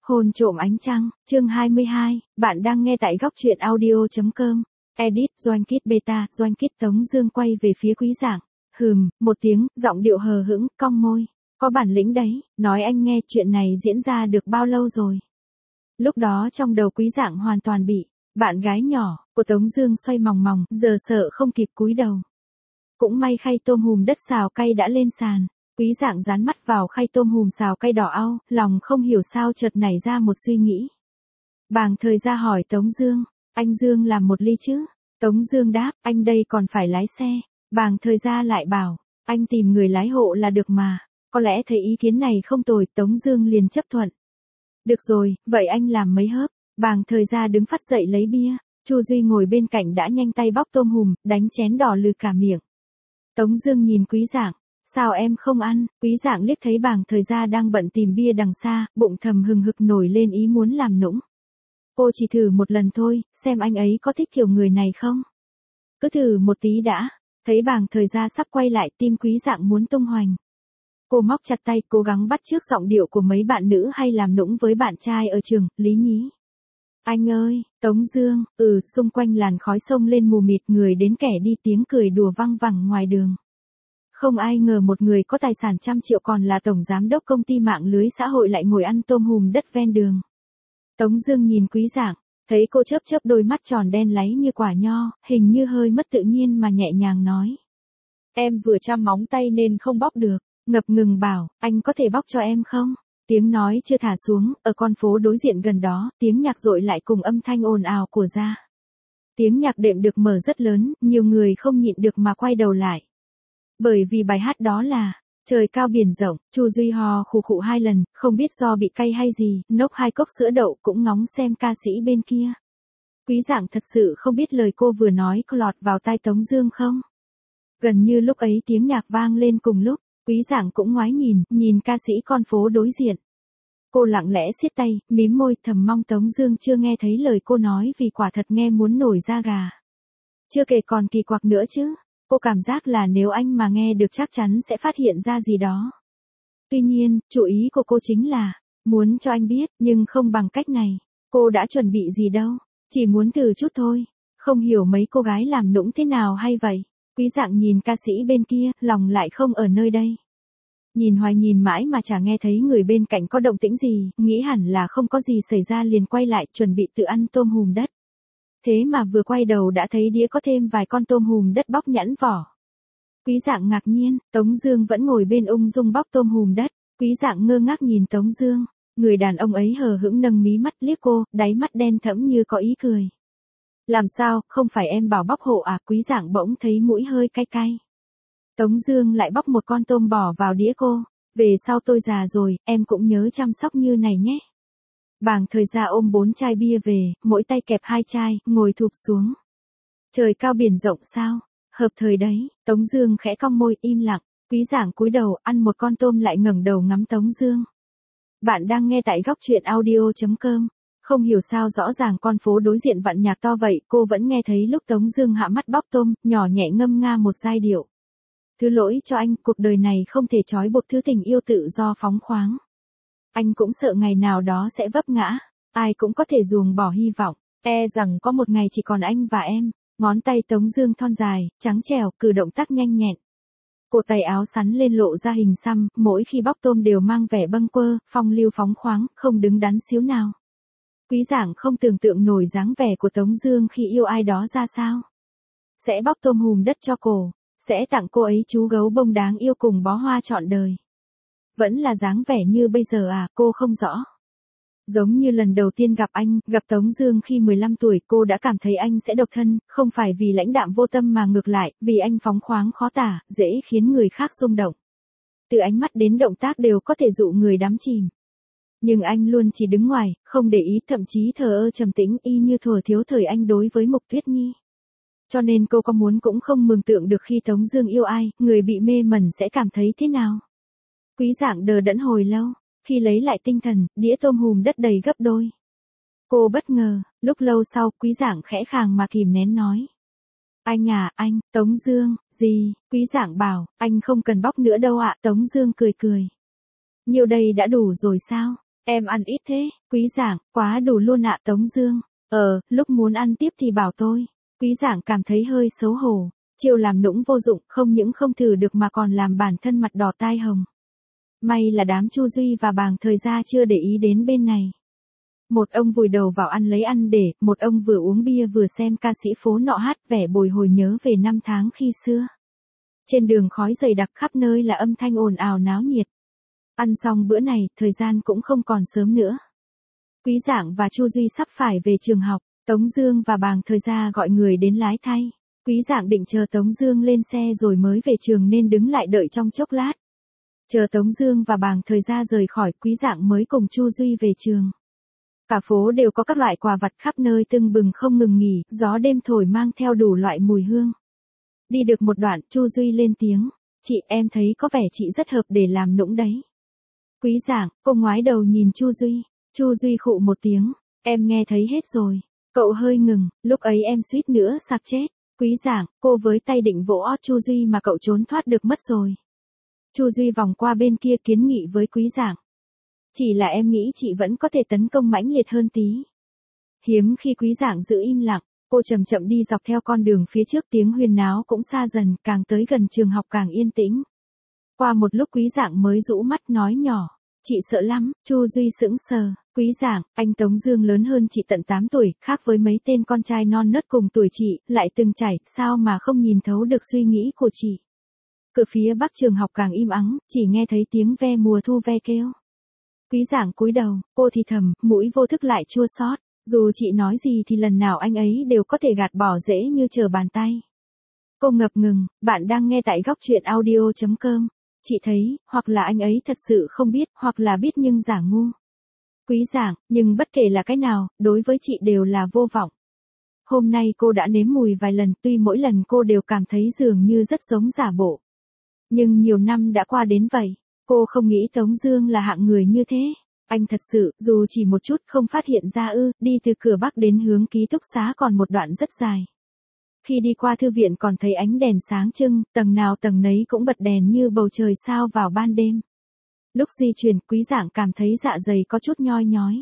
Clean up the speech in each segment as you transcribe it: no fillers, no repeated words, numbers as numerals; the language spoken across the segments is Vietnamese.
Hôn trộm ánh trăng, chương 22, bạn đang nghe tại góc truyện audio.com. Edit, Doanh Kít Beta, Doanh Kít Tống Dương quay về phía Quý Giảng. Một tiếng, giọng điệu hờ hững, cong môi. Có bản lĩnh đấy, nói anh nghe chuyện này diễn ra được bao lâu rồi. Lúc đó trong đầu Quý Giảng hoàn toàn bị, bạn gái nhỏ, của Tống Dương xoay mòng mòng, giờ sợ không kịp cúi đầu. Cũng may khay tôm hùm đất xào cay đã lên sàn. Quý Giảng dán mắt vào khay tôm hùm xào cay đỏ au, lòng không hiểu sao chợt nảy ra một suy nghĩ. Bàng Thời Gia hỏi Tống Dương, anh Dương làm một ly chứ? Tống Dương đáp, anh đây còn phải lái xe. Bàng Thời Gia lại bảo, anh tìm người lái hộ là được mà. Có lẽ thấy ý kiến này không tồi, Tống Dương liền chấp thuận. Được rồi, vậy anh làm mấy hớp. Bàng Thời Gia đứng phắt dậy lấy bia. Chu Duy ngồi bên cạnh đã nhanh tay bóc tôm hùm, đánh chén đỏ lừ cả miệng. Tống Dương nhìn Quý Giảng. Sao em không ăn? Quý Giảng liếc thấy Bàng Thời Gia đang bận tìm bia đằng xa, bụng thầm hừng hực nổi lên ý muốn làm nũng. Cô chỉ thử một lần thôi, xem anh ấy có thích kiểu người này không? Cứ thử một tí đã. Thấy Bàng Thời Gia sắp quay lại, tim Quý Giảng muốn tung hoành. Cô móc chặt tay, cố gắng bắt chước giọng điệu của mấy bạn nữ hay làm nũng với bạn trai ở trường, Lý Nhí. Anh ơi, Tống Dương, xung quanh làn khói sông lên mù mịt, người đến kẻ đi, tiếng cười đùa văng vẳng ngoài đường. Không ai ngờ một người có tài sản trăm triệu còn là tổng giám đốc công ty mạng lưới xã hội lại ngồi ăn tôm hùm đất ven đường. Tống Dương nhìn Quý Giảng, thấy cô chớp chớp đôi mắt tròn đen láy như quả nho, hình như hơi mất tự nhiên mà nhẹ nhàng nói. Em vừa chăm móng tay nên không bóc được, ngập ngừng bảo, anh có thể bóc cho em không? Tiếng nói chưa thả xuống, ở con phố đối diện gần đó, tiếng nhạc dội lại cùng âm thanh ồn ào của ra. Tiếng nhạc đệm được mở rất lớn, nhiều người không nhịn được mà quay đầu lại. Bởi vì bài hát đó là Trời Cao Biển Rộng. Chu Duy hò khụ khụ 2 lần, không biết do bị cay hay gì, nốc 2 cốc sữa đậu cũng ngóng xem ca sĩ bên kia. Quý Giảng thật sự không biết lời cô vừa nói có lọt vào tai Tống Dương không. Gần như lúc ấy tiếng nhạc vang lên cùng lúc, Quý Giảng cũng ngoái nhìn ca sĩ con phố đối diện. Cô lặng lẽ siết tay, mím môi, thầm mong Tống Dương chưa nghe thấy lời cô nói, vì quả thật nghe muốn nổi da gà. Chưa kể còn kỳ quặc nữa chứ. Cô cảm giác là nếu anh mà nghe được chắc chắn sẽ phát hiện ra gì đó. Tuy nhiên, chủ ý của cô chính là muốn cho anh biết, nhưng không bằng cách này. Cô đã chuẩn bị gì đâu, chỉ muốn thử chút thôi. Không hiểu mấy cô gái làm nũng thế nào hay vậy. Quý Giảng nhìn ca sĩ bên kia, lòng lại không ở nơi đây. Nhìn hoài nhìn mãi mà chả nghe thấy người bên cạnh có động tĩnh gì, nghĩ hẳn là không có gì xảy ra liền quay lại chuẩn bị tự ăn tôm hùm đất. Thế mà vừa quay đầu đã thấy đĩa có thêm vài con tôm hùm đất bóc nhẵn vỏ. Quý Giảng ngạc nhiên, Tống Dương vẫn ngồi bên ung dung bóc tôm hùm đất. Quý Giảng ngơ ngác nhìn Tống Dương, người đàn ông ấy hờ hững nâng mí mắt liếc cô, đáy mắt đen thẫm như có ý cười. Làm sao, không phải em bảo bóc hộ à? Quý Giảng bỗng thấy mũi hơi cay cay. Tống Dương lại bóc một con tôm bỏ vào đĩa cô. Về sau tôi già rồi, em cũng nhớ chăm sóc như này nhé. Bàng Thời Gia ôm 4 chai bia về, mỗi tay kẹp 2 chai, ngồi thụp xuống. Trời cao biển rộng sao? Hợp thời đấy. Tống Dương khẽ cong môi, im lặng. Quý Giảng cúi đầu ăn một con tôm lại ngẩng đầu ngắm Tống Dương. Bạn đang nghe tại góc truyện audio.com. Không hiểu sao rõ ràng con phố đối diện vặn nhạc to vậy, cô vẫn nghe thấy lúc Tống Dương hạ mắt bóc tôm, nhỏ nhẹ ngâm nga một giai điệu. Thứ lỗi cho anh, cuộc đời này không thể trói buộc thứ tình yêu tự do phóng khoáng. Anh cũng sợ ngày nào đó sẽ vấp ngã, ai cũng có thể ruồng bỏ hy vọng, rằng có một ngày chỉ còn anh và em. Ngón tay Tống Dương thon dài, trắng trẻo, cử động tác nhanh nhẹn. Cổ tay áo sắn lên lộ ra hình xăm, mỗi khi bóc tôm đều mang vẻ bâng quơ, phong lưu phóng khoáng, không đứng đắn xíu nào. Quý Giảng không tưởng tượng nổi dáng vẻ của Tống Dương khi yêu ai đó ra sao. Sẽ bóc tôm hùm đất cho cô, sẽ tặng cô ấy chú gấu bông đáng yêu cùng bó hoa trọn đời. Vẫn là dáng vẻ như bây giờ à, cô không rõ. Giống như lần đầu tiên gặp anh, gặp Tống Dương khi 15 tuổi, cô đã cảm thấy anh sẽ độc thân, không phải vì lãnh đạm vô tâm mà ngược lại, vì anh phóng khoáng khó tả, dễ khiến người khác rung động. Từ ánh mắt đến động tác đều có thể dụ người đắm chìm. Nhưng anh luôn chỉ đứng ngoài, không để ý, thậm chí thờ ơ trầm tĩnh, y như thuở thiếu thời anh đối với Mục Tuyết Nhi. Cho nên cô có muốn cũng không mường tượng được khi Tống Dương yêu ai, người bị mê mẩn sẽ cảm thấy thế nào. Quý Giảng đờ đẫn hồi lâu, khi lấy lại tinh thần, đĩa tôm hùm đất đầy gấp đôi. Cô bất ngờ, lúc lâu sau, Quý Giảng khẽ khàng mà kìm nén nói. Anh à, anh, Tống Dương, gì? Quý Giảng bảo, anh không cần bóc nữa đâu ạ. Tống Dương cười cười. Nhiều đây đã đủ rồi sao? Em ăn ít thế, Quý Giảng, quá đủ luôn ạ Tống Dương. Lúc muốn ăn tiếp thì bảo tôi. Quý Giảng cảm thấy hơi xấu hổ. Chiêu làm nũng vô dụng, không những không thử được mà còn làm bản thân mặt đỏ tai hồng. May là đám Chu Duy và Bàng Thời Gia chưa để ý đến bên này. Một ông vùi đầu vào ăn lấy ăn để, một ông vừa uống bia vừa xem ca sĩ phố nọ hát vẻ bồi hồi nhớ về năm tháng khi xưa. Trên đường khói dày đặc khắp nơi là âm thanh ồn ào náo nhiệt. Ăn xong bữa này, thời gian cũng không còn sớm nữa. Quý Giảng và Chu Duy sắp phải về trường học, Tống Dương và Bàng Thời Gia gọi người đến lái thay. Quý Giảng định chờ Tống Dương lên xe rồi mới về trường nên đứng lại đợi trong chốc lát. Chờ Tống Dương và Bàng Thời Gia rời khỏi, Quý Giảng mới cùng Chu Duy về trường. Cả phố đều có các loại quà vặt khắp nơi tưng bừng không ngừng nghỉ, gió đêm thổi mang theo đủ loại mùi hương. Đi được một đoạn, Chu Duy lên tiếng, chị em thấy có vẻ chị rất hợp để làm nũng đấy. Quý Giảng, cô ngoái đầu nhìn Chu Duy. Chu Duy khụ một tiếng, em nghe thấy hết rồi. Cậu hơi ngừng, lúc ấy em suýt nữa sặc chết. Quý Giảng, cô với tay định vỗ ót Chu Duy mà cậu trốn thoát được mất rồi. Chu Duy vòng qua bên kia kiến nghị với Quý Giảng. Chỉ là em nghĩ chị vẫn có thể tấn công mãnh liệt hơn tí. Hiếm khi Quý Giảng giữ im lặng, cô chậm chậm đi dọc theo con đường phía trước, tiếng huyên náo cũng xa dần, càng tới gần trường học càng yên tĩnh. Qua một lúc Quý Giảng mới rũ mắt nói nhỏ, chị sợ lắm. Chu Duy sững sờ, Quý Giảng, anh Tống Dương lớn hơn chị tận 8 tuổi, khác với mấy tên con trai non nớt cùng tuổi chị, lại từng trải, sao mà không nhìn thấu được suy nghĩ của chị. Cửa phía bắc trường học càng im ắng, chỉ nghe thấy tiếng ve mùa thu ve kêu. Quý Giảng cúi đầu, cô thì thầm, mũi vô thức lại chua xót. Dù chị nói gì thì lần nào anh ấy đều có thể gạt bỏ dễ như trở bàn tay. Cô ngập ngừng, bạn đang nghe tại góc truyện audio.com. Chị thấy, hoặc là anh ấy thật sự không biết, hoặc là biết nhưng giả ngu. Quý Giảng, nhưng bất kể là cái nào, đối với chị đều là vô vọng. Hôm nay cô đã nếm mùi vài lần, tuy mỗi lần cô đều cảm thấy dường như rất giống giả bộ. Nhưng nhiều năm đã qua đến vậy, cô không nghĩ Tống Dương là hạng người như thế. Anh thật sự, dù chỉ một chút không phát hiện ra đi từ cửa bắc đến hướng ký túc xá còn một đoạn rất dài. Khi đi qua thư viện còn thấy ánh đèn sáng trưng, tầng nào tầng nấy cũng bật đèn như bầu trời sao vào ban đêm. Lúc di chuyển, Quý Giảng cảm thấy dạ dày có chút nhoi nhói.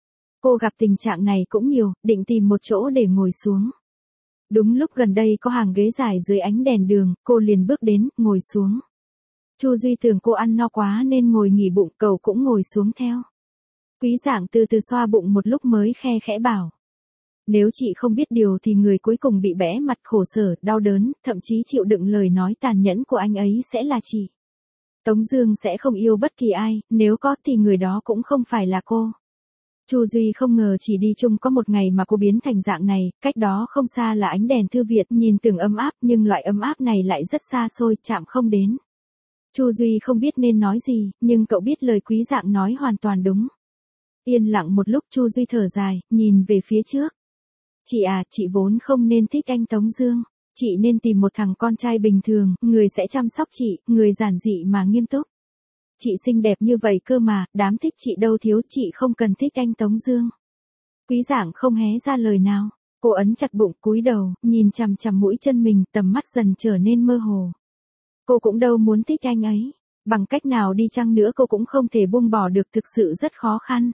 Cô gặp tình trạng này cũng nhiều, định tìm một chỗ để ngồi xuống. Đúng lúc gần đây có hàng ghế dài dưới ánh đèn đường, cô liền bước đến, ngồi xuống. Chu Duy tưởng cô ăn no quá nên ngồi nghỉ bụng, cậu cũng ngồi xuống theo. Quý Giảng từ từ xoa bụng một lúc mới khe khẽ bảo. Nếu chị không biết điều thì người cuối cùng bị bẽ mặt khổ sở, đau đớn, thậm chí chịu đựng lời nói tàn nhẫn của anh ấy sẽ là chị. Tống Dương sẽ không yêu bất kỳ ai, nếu có thì người đó cũng không phải là cô. Chu Duy không ngờ chỉ đi chung có một ngày mà cô biến thành dạng này, cách đó không xa là ánh đèn thư viện, nhìn tưởng ấm áp nhưng loại ấm áp này lại rất xa xôi, chạm không đến. Chu Duy không biết nên nói gì, nhưng cậu biết lời Quý Giảng nói hoàn toàn đúng. Yên lặng một lúc Chu Duy thở dài, nhìn về phía trước. Chị à, chị vốn không nên thích anh Tống Dương. Chị nên tìm một thằng con trai bình thường, người sẽ chăm sóc chị, người giản dị mà nghiêm túc. Chị xinh đẹp như vậy cơ mà, đám thích chị đâu thiếu, chị không cần thích anh Tống Dương. Quý Giảng không hé ra lời nào. Cô ấn chặt bụng, cúi đầu, nhìn chằm chằm mũi chân mình, tầm mắt dần trở nên mơ hồ. Cô cũng đâu muốn thích anh ấy. Bằng cách nào đi chăng nữa cô cũng không thể buông bỏ được, thực sự rất khó khăn.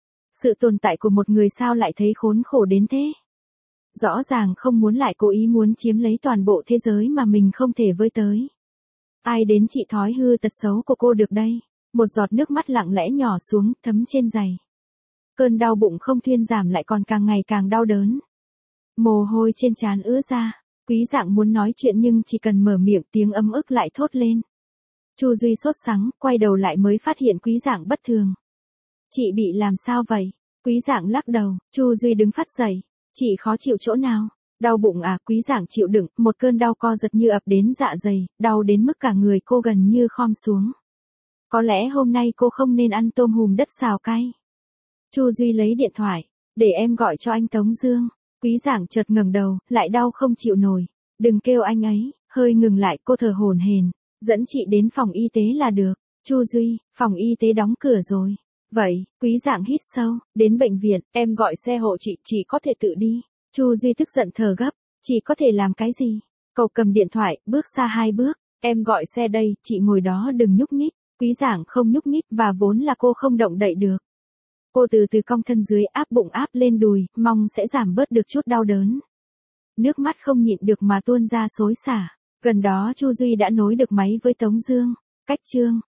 Sự tồn tại của một người sao lại thấy khốn khổ đến thế? Rõ ràng không muốn lại cố ý muốn chiếm lấy toàn bộ thế giới mà mình không thể với tới. Ai đến trị thói hư tật xấu của cô được đây? Một giọt nước mắt lặng lẽ nhỏ xuống, thấm trên giày. Cơn đau bụng không thuyên giảm lại còn càng ngày càng đau đớn. Mồ hôi trên trán ứa ra. Quý Giảng muốn nói chuyện nhưng chỉ cần mở miệng tiếng ấm ức lại thốt lên. Chu Duy sốt sắng, quay đầu lại mới phát hiện Quý Giảng bất thường. Chị bị làm sao vậy? Quý Giảng lắc đầu. Chu Duy đứng phát dậy. Chị khó chịu chỗ nào? Đau bụng à? Quý Giảng chịu đựng, một cơn đau co giật như ập đến dạ dày, đau đến mức cả người cô gần như khom xuống. Có lẽ hôm nay cô không nên ăn tôm hùm đất xào cay. Chu Duy lấy điện thoại, để em gọi cho anh Tống Dương. Quý Giảng chợt ngẩng đầu, lại đau không chịu nổi. Đừng kêu anh ấy, hơi ngừng lại, cô thở hổn hển, dẫn chị đến phòng y tế là được. Chu Duy, phòng y tế đóng cửa rồi. Vậy, Quý Giảng hít sâu, đến bệnh viện, em gọi xe hộ chị có thể tự đi. Chu Duy tức giận thở gấp, chị có thể làm cái gì? Cậu cầm điện thoại, bước xa 2 bước, em gọi xe đây, chị ngồi đó đừng nhúc nhích. Quý Giảng không nhúc nhích và vốn là cô không động đậy được. Cô từ từ cong thân dưới áp bụng áp lên đùi, mong sẽ giảm bớt được chút đau đớn. Nước mắt không nhịn được mà tuôn ra xối xả. Gần đó Chu Duy đã nối được máy với Tống Dương. Cách chương